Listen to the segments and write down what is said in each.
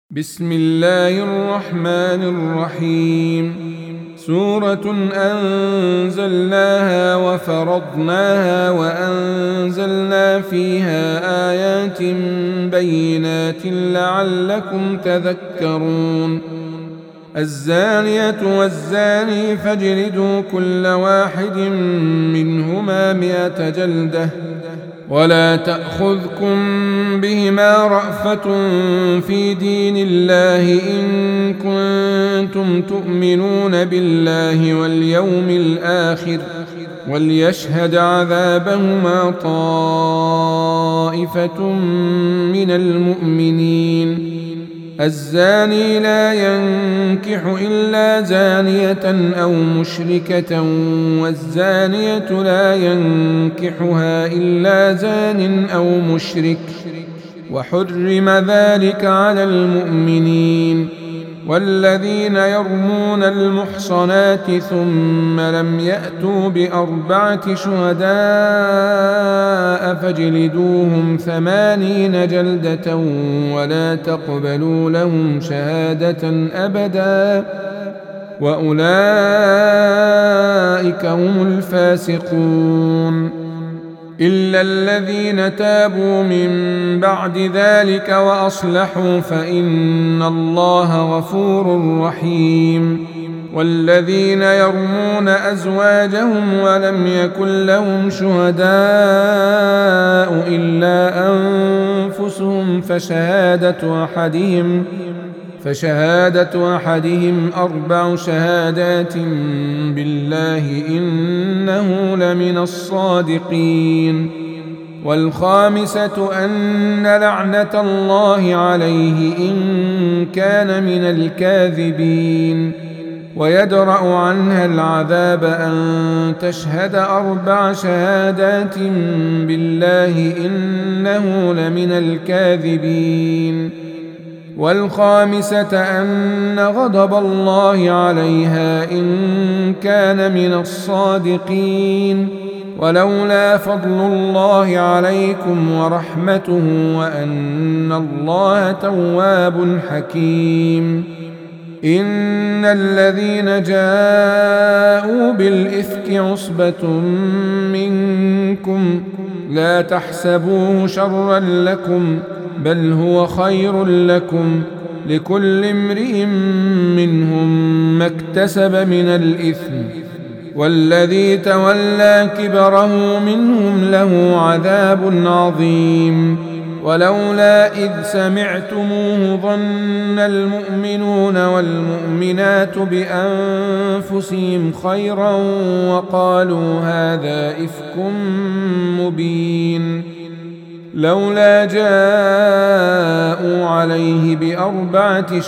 بسم الله الرحمن الرحيم. سورة أنزلناها وفرضناها وأنزلنا فيها آيات بينات لعلكم تذكرون. الزانية والزاني فاجلدوا كل واحد منهما 100 جلدة ولا تأخذكم بهما رأفة في دين الله إن كنتم تؤمنون بالله واليوم الآخر وليشهد عذابهما طائفة من المؤمنين. الزاني لا ينكح إلا زانية أو مشركة والزانية لا ينكحها إلا زان أو مشرك وحرم ذلك على المؤمنين. والذين يرمون المحصنات ثم لم يأتوا ب4 شهداء فاجلدوهم 80 جلدة ولا تقبلوا لهم شهادة أبدا وأولئك هم الفاسقون. إلا الذين تابوا من بعد ذلك وأصلحوا فإن الله غفور رحيم. والذين يرمون أزواجهم ولم يكن لهم شهداء إلا أنفسهم فشهادة أحدهم 4 شهادات بالله إنه لمن الصادقين. والخامسة أن لعنة الله عليه إن كان من الكاذبين. ويدرأ عنها العذاب أن تشهد 4 شهادات بالله إنه لمن الكاذبين. والخامسة أن غضب الله عليها إن كان من الصادقين. ولولا فضل الله عليكم ورحمته وأن الله تواب حكيم. إن الذين جاءوا بالإفك عصبة منكم لا تحسبوه شرا لكم بل هو خير لكم لكل امرئ منهم ما اكتسب من الإثم والذي تولى كبره منهم له عذاب عظيم. ولولا إذ سمعتموه ظن المؤمنون والمؤمنات بأنفسهم خيرا وقالوا هذا إفك مبين. لولا جاءوا عليه ب4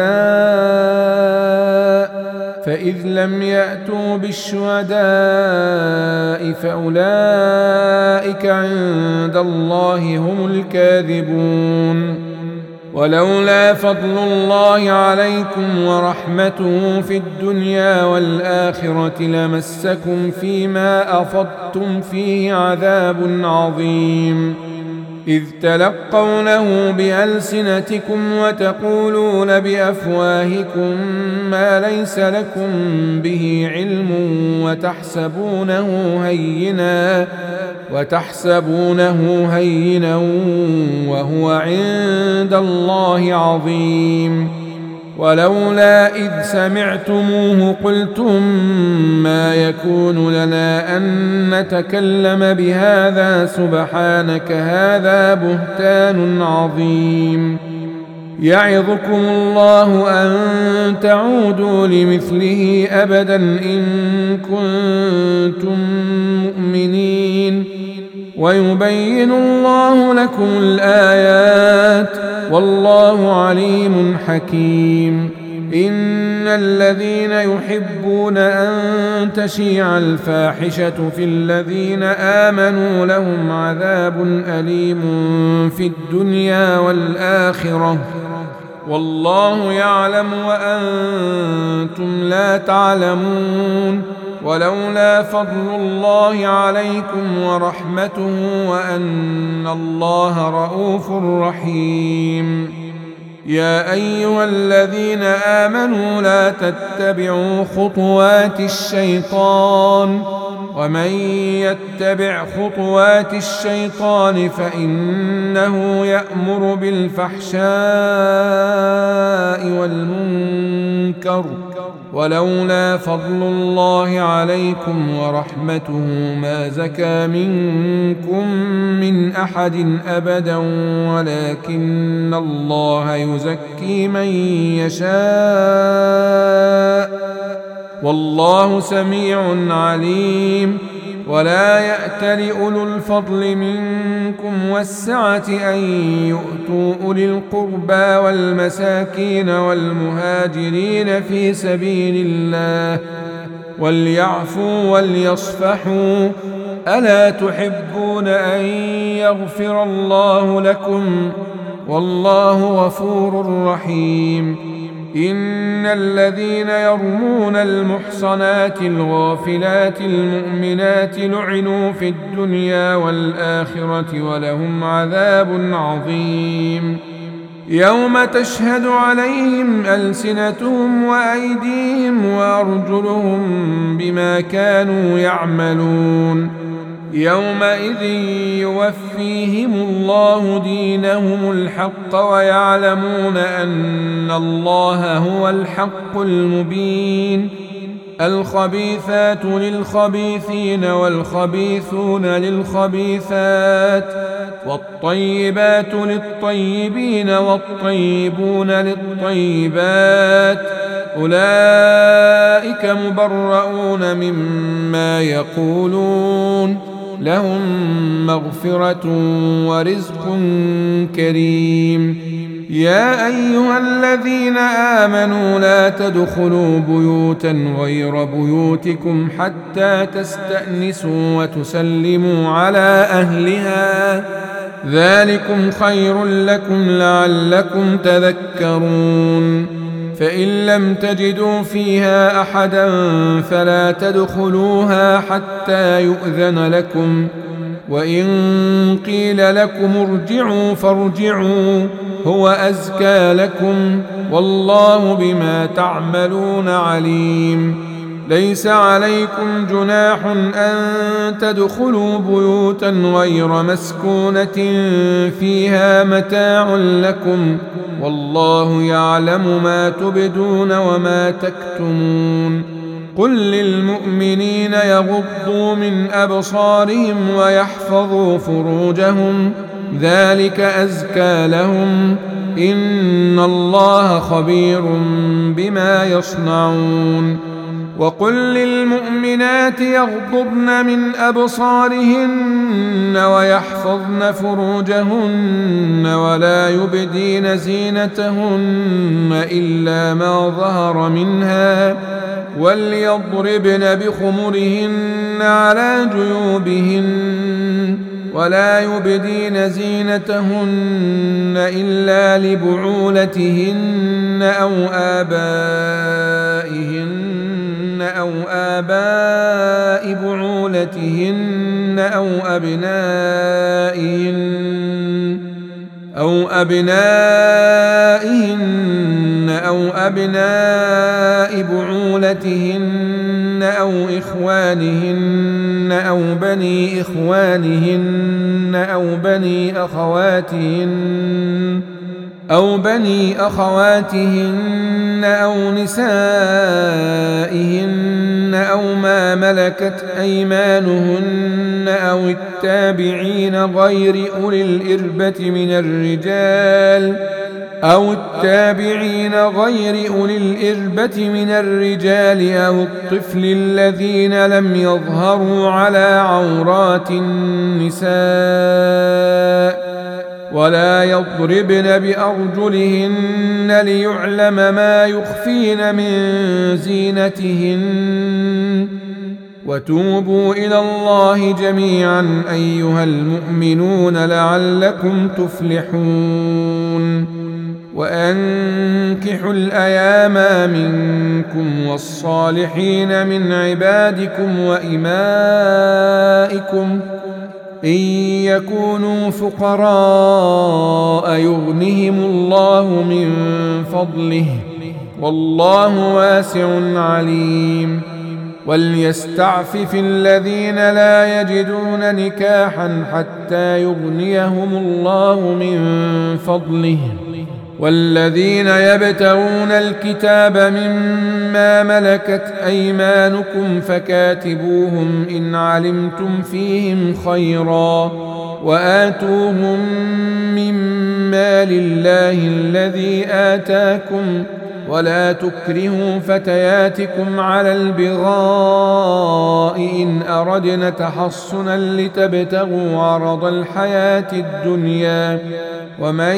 شهداء فإذ لم يأتوا بالشهداء فأولئك عند الله هم الكاذبون. ولولا فضل الله عليكم ورحمته في الدنيا والآخرة لمسكم فيما أفضتم فيه عذاب عظيم. إذ تلقونه بألسنتكم وتقولون بأفواهكم ما ليس لكم به علم وتحسبونه هينا وهو عند الله عظيم. ولولا إذ سمعتموه قلتم ما يكون لنا أن نتكلم بهذا سبحانك هذا بهتان عظيم. يعظكم الله أن تعودوا لمثله أبدا إن كنتم مؤمنين. ويبين الله لكم الآيات والله عليم حكيم. إن الذين يحبون أن تشيع الفاحشة في الذين آمنوا لهم عذاب أليم في الدنيا والآخرة والله يعلم وأنتم لا تعلمون. ولولا فضل الله عليكم ورحمته وأن الله رؤوف رحيم. يا أيها الذين آمنوا لا تتبعوا خطوات الشيطان ومن يتبع خطوات الشيطان فإنه يأمر بالفحشاء والمنكر ولولا فضل الله عليكم ورحمته ما زكى منكم من أحد أبدا ولكن الله يزكي من يشاء والله سميع عليم. ولا يأتل أولو الفضل منكم والسعة أن يؤتوا أولي القربى والمساكين والمهاجرين في سبيل الله وليعفوا وليصفحوا ألا تحبون أن يغفر الله لكم والله غفور رحيم. إن الذين يرمون المحصنات الغافلات المؤمنات لعنوا في الدنيا والآخرة ولهم عذاب عظيم. يوم تشهد عليهم ألسنتهم وأيديهم وأرجلهم بما كانوا يعملون يومئذ يوفيهم الله دينهم الحق ويعلمون أن الله هو الحق المبين. الخبيثات للخبيثين والخبيثون للخبيثات والطيبات للطيبين والطيبون للطيبات أولئك مبرؤون مما يقولون لهم مغفرة ورزق كريم. يا أيها الذين آمنوا لا تدخلوا بيوتا غير بيوتكم حتى تستأنسوا وتسلموا على أهلها ذلكم خير لكم لعلكم تذكرون. فإن لم تجدوا فيها أحدا فلا تدخلوها حتى يؤذن لكم وإن قيل لكم ارجعوا فارجعوا هو أزكى لكم والله بما تعملون عليم. ليس عليكم جناح أن تدخلوا بيوتا غير مسكونة فيها متاع لكم والله يعلم ما تبدون وما تكتمون. قل للمؤمنين يغضوا من أبصارهم ويحفظوا فروجهم ذلك أزكى لهم إن الله خبير بما يصنعون. وقل للمؤمنات يغضضن من أبصارهن ويحفظن فروجهن ولا يبدين زينتهن إلا ما ظهر منها وليضربن بخمرهن على جيوبهن ولا يبدين زينتهن إلا لبعولتهن أو آباء بعولتهن أو أبناء بعولتهن أو إخوانهن أو بني أخواتهن أو نسائهن أو ما ملكت أيمانهن أو التابعين غير أولي الإربة من الرجال أو الطفل الذين لم يظهروا على عورات النساء ولا يضربن بأرجلهن ليعلم ما يخفين من زينتهن وتوبوا إلى الله جميعا أيها المؤمنون لعلكم تفلحون. وأنكحوا الأيام منكم والصالحين من عبادكم وإمائكم إن يكونوا فقراء يغنهم الله من فضله والله واسع عليم وليستعفف الذين لا يجدون نكاحا حتى يغنيهم الله من فضله والذين يبتغون الكتاب مما ملكت أيمانكم فكاتبوهم إن علمتم فيهم خيرا وآتوهم مما لله الذي آتاكم ولا تكرهوا فتياتكم على البغاء إن أردنا تحصنا لتبتغوا عرض الحياة الدنيا ومن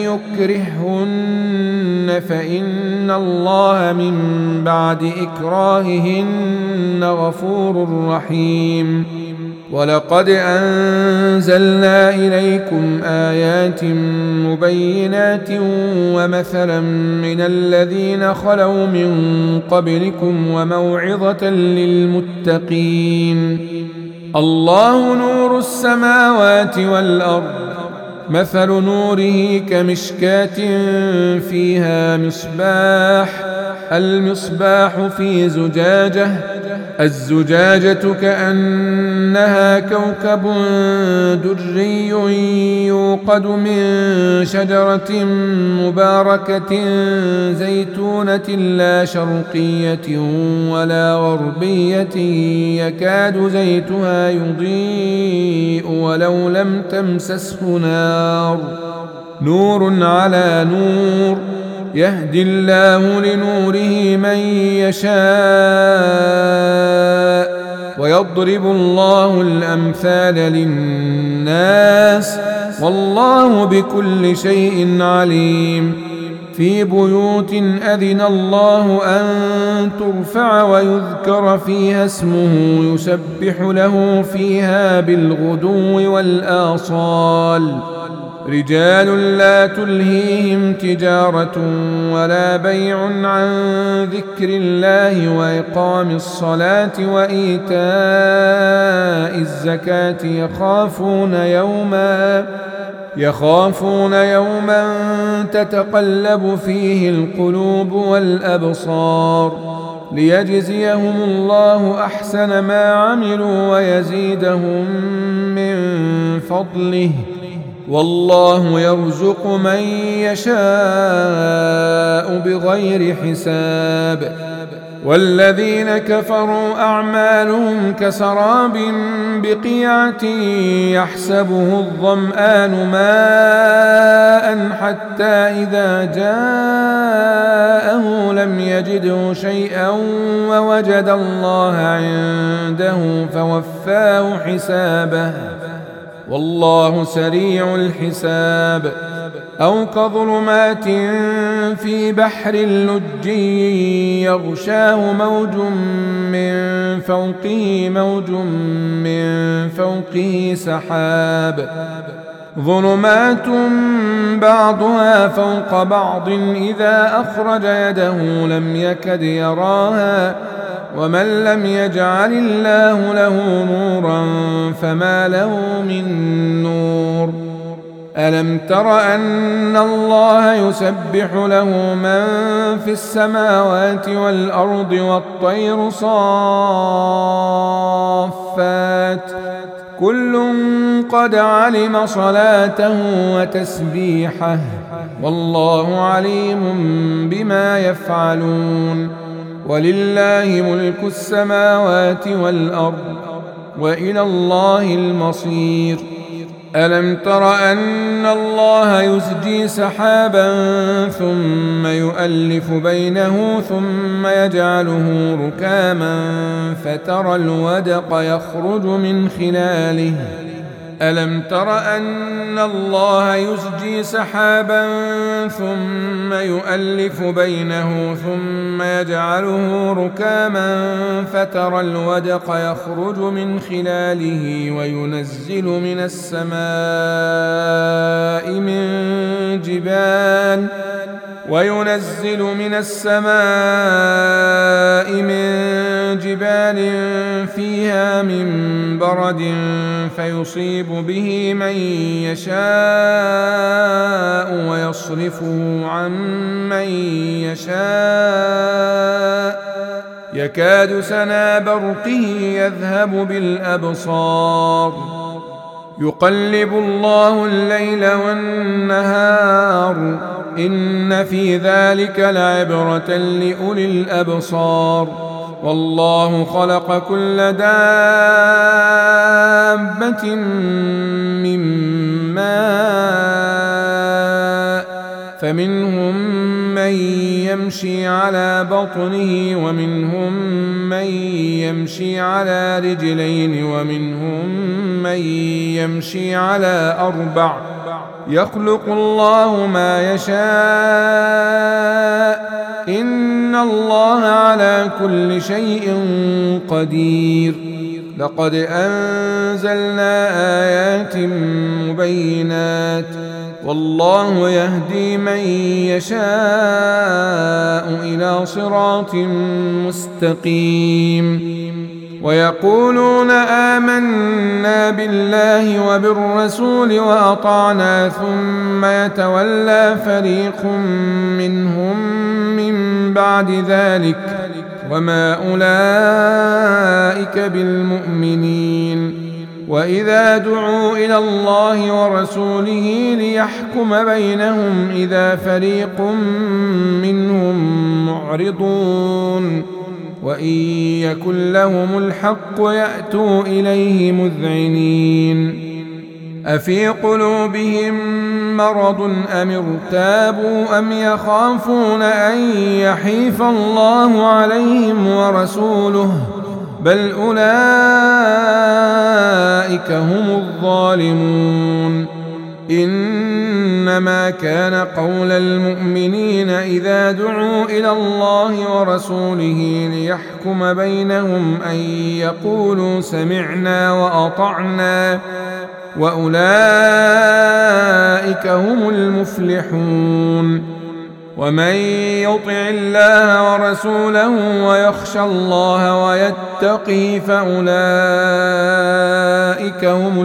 يكرههن فإن الله من بعد إكراههن غفور رحيم ولقد أنزلنا إليكم آيات مبينات ومثلا من الذين خلوا من قبلكم وموعظة للمتقين الله نور السماوات والأرض مثل نوره كمشكاة فيها مصباح المصباح في زجاجة الزجاجة كأنها كوكب دري يوقد من شجرة مباركة زيتونة لا شرقية ولا غربية يكاد زيتها يضيء ولو لم تمسسه نار نور على نور يهدي الله لنوره من يشاء ويضرب الله الأمثال للناس والله بكل شيء عليم في بيوت أذن الله أن ترفع ويذكر فيها اسمه يسبح له فيها بالغدو والآصال رجال لا تلهيهم تجارة ولا بيع عن ذكر الله وإقام الصلاة وإيتاء الزكاة يخافون يوما تتقلب فيه القلوب والأبصار ليجزيهم الله أحسن ما عملوا ويزيدهم من فضله والله يرزق من يشاء بغير حساب والذين كفروا أعمالهم كسراب بقيعة يحسبه الظمآن ماء حتى إذا جاءه لم يجده شيئا ووجد الله عنده فوفاه حسابه والله سريع الحساب أو كظلمات في بحر لج يغشاه موج من فوقه سحاب ظلمات بعضها فوق بعض إذا أخرج يده لم يكد يراها ومن لم يجعل الله له نورا فما له من نور ألم تر أن الله يسبح له من في السماوات والأرض والطير صافات كل قد علم صلاته وتسبيحه والله عليم بما يفعلون ولله ملك السماوات والأرض وإلى الله المصير ألم تر أن الله يزجي سحابا ثم يؤلف بينه ثم يجعله ركاما فترى الودق يخرج من خلاله ألم تر أن الله يزجي سحابا ثم يؤلف بينه ثم يجعله ركاما فترى الودق يخرج من خلاله وينزل من السماء من جبال فيها من برد فيصيب به من يشاء ويصرفه عن من يشاء يكاد سنا برقه يذهب بالأبصار يقلب الله الليل والنهار إن في ذلك لعبرة لأولي الأبصار والله خلق كل دابة من ماء فمنهم من يمشي على بطنه ومنهم من يمشي على رجلين ومنهم من يمشي على أربع يخلق الله ما يشاء إن الله على كل شيء قدير لقد أنزلنا آيات مبينات والله يهدي من يشاء إلى صراط مستقيم ويقولون آمنا بالله وبالرسول وأطعنا ثم يتولى فريق منهم من بعد ذلك وما أولئك بالمؤمنين وإذا دعوا إلى الله ورسوله ليحكم بينهم إذا فريق منهم معرضون وإن يكن لهم الحق يأتوا إليه مذعنين أفي قلوبهم مرض أم ارتابوا أم يخافون أن يحيف الله عليهم ورسوله بل أولئك هم الظالمون إنما كان قول المؤمنين إذا دعوا إلى الله ورسوله ليحكم بينهم أن يقولوا سمعنا وأطعنا وأولئك هم المفلحون ومن يطع الله ورسوله ويخشى الله ويتقي فأولئك هم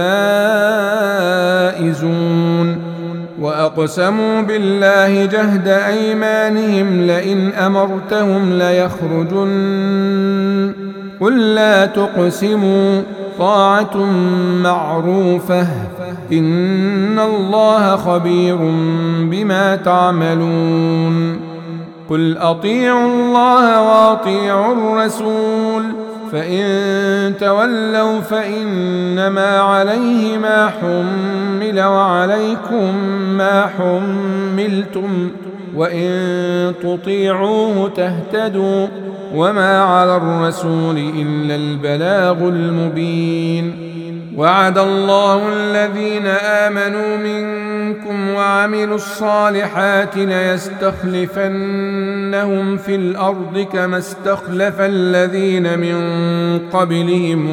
الفائزون وأقسموا بالله جهد أيمانهم لئن أمرتهم ليخرجن قل لا تقسموا طاعة معروفة إن الله خبير بما تعملون قل أطيعوا الله وأطيعوا الرسول فإن تولوا فإنما عليه ما حمل وعليكم ما حملتم وإن تطيعوه تهتدوا وما على الرسول إلا البلاغ المبين وعد الله الذين آمنوا منكم وعملوا الصالحات ليستخلفنهم في الأرض كما استخلف الذين من قبلهم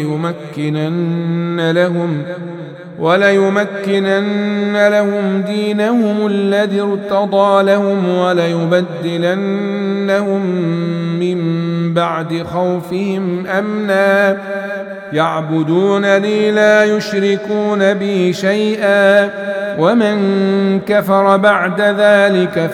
وليمكنن لهم دينهم الذي ارتضى لهم وليبدلنهم من بعد خوفهم أمنا يعبدونني لا يشركون بي شيئا ومن كفر بعد ذلك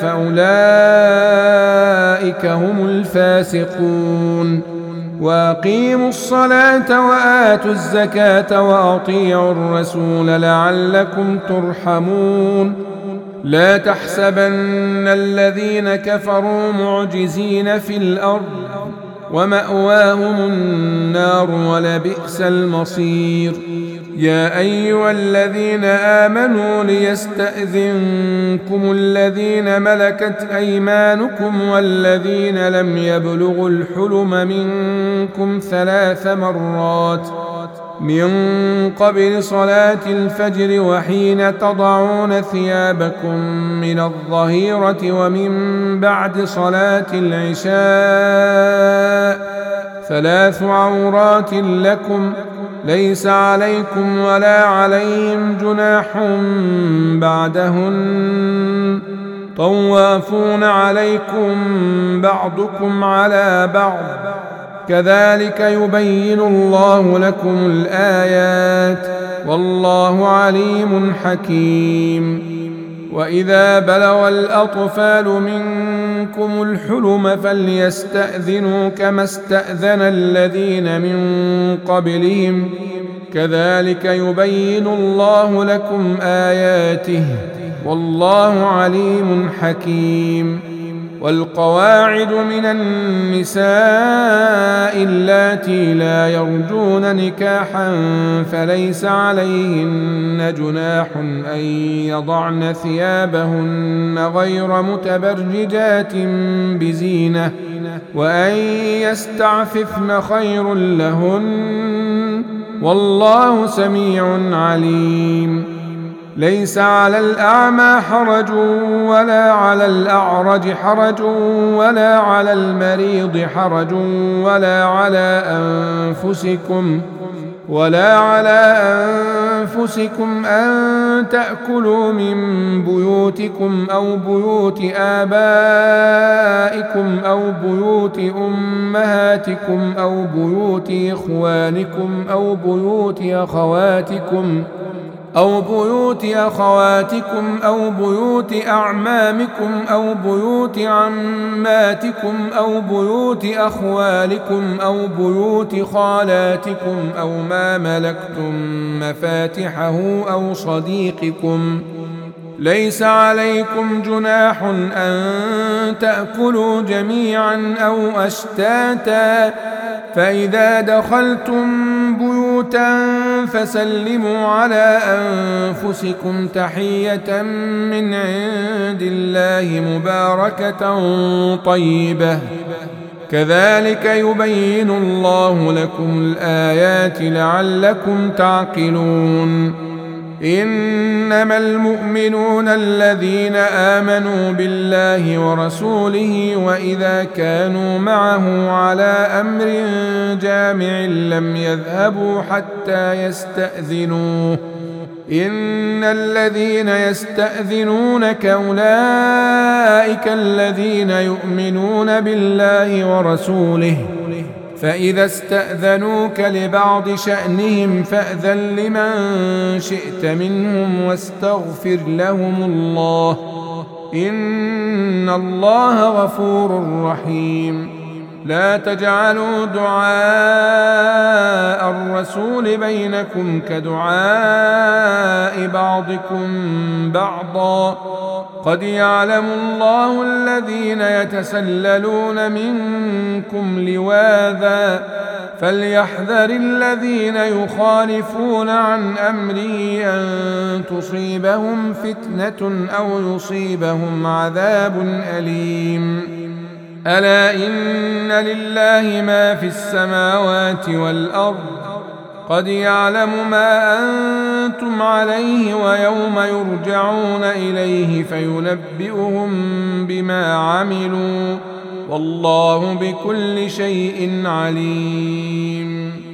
فأولئك هم الفاسقون وأقيموا الصلاة وآتوا الزكاة وأطيعوا الرسول لعلكم ترحمون لا تحسبن الذين كفروا معجزين في الأرض ومأواهم النار ولبئس المصير يا أيها الذين آمنوا ليستأذنكم الذين ملكت أيمانكم والذين لم يبلغوا الحلم منكم 3 مرات من قبل صلاة الفجر وحين تضعون ثيابكم من الظهيرة ومن بعد صلاة العشاء 3 عورات لكم ليس عليكم ولا عليهم جناح بعدهن طوافون عليكم بعضكم على بعض كذلك يبين الله لكم الآيات والله عليم حكيم. وإذا بلغ الأطفال منكم الحلم فليستأذنوا كما استأذن الذين من قبلهم كذلك يبين الله لكم آياته والله عليم حكيم. والقواعد من النساء اللاتي لا يرجون نكاحا فليس عليهن جناح أن يضعن ثيابهن غير متبرجات بزينة وأن يستعففن خير لهن والله سميع عليم. ليس على الأعمى حرج ولا على الأعرج حرج ولا على المريض حرج ولا على أنفسكم أن تأكلوا من بيوتكم أو بيوت آبائكم أو بيوت أمهاتكم أو بيوت إخوانكم أو بيوت أخواتكم أو بيوت أعمامكم أو بيوت عماتكم أو بيوت أخوالكم أو بيوت خالاتكم أو ما ملكتم مفاتحه أو صديقكم. ليس عليكم جناح أن تأكلوا جميعا أو أشتاتا فإذا دخلتم بيوتا فسلموا على أنفسكم تحية من عند الله مباركة طيبة كذلك يبين الله لكم الآيات لعلكم تعقلون. إنما المؤمنون الذين آمنوا بالله ورسوله وإذا كانوا معه على أمر جامع لم يذهبوا حتى يستأذنوه إن الذين يستأذنونك أولئك الذين يؤمنون بالله ورسوله فإذا استأذنوك لبعض شأنهم فأذن لمن شئت منهم واستغفر لهم الله إن الله غفور رحيم. لا تجعلوا دعاء الرسول بينكم كدعاء بعضكم بعضا قد يعلم الله الذين يتسللون منكم لواذا فليحذر الذين يخالفون عن أمره أن تصيبهم فتنة أو يصيبهم عذاب أليم. ألا إن لله ما في السماوات والأرض قد يعلم ما أنتم عليه ويوم يرجعون إليه فينبئهم بما عملوا والله بكل شيء عليم.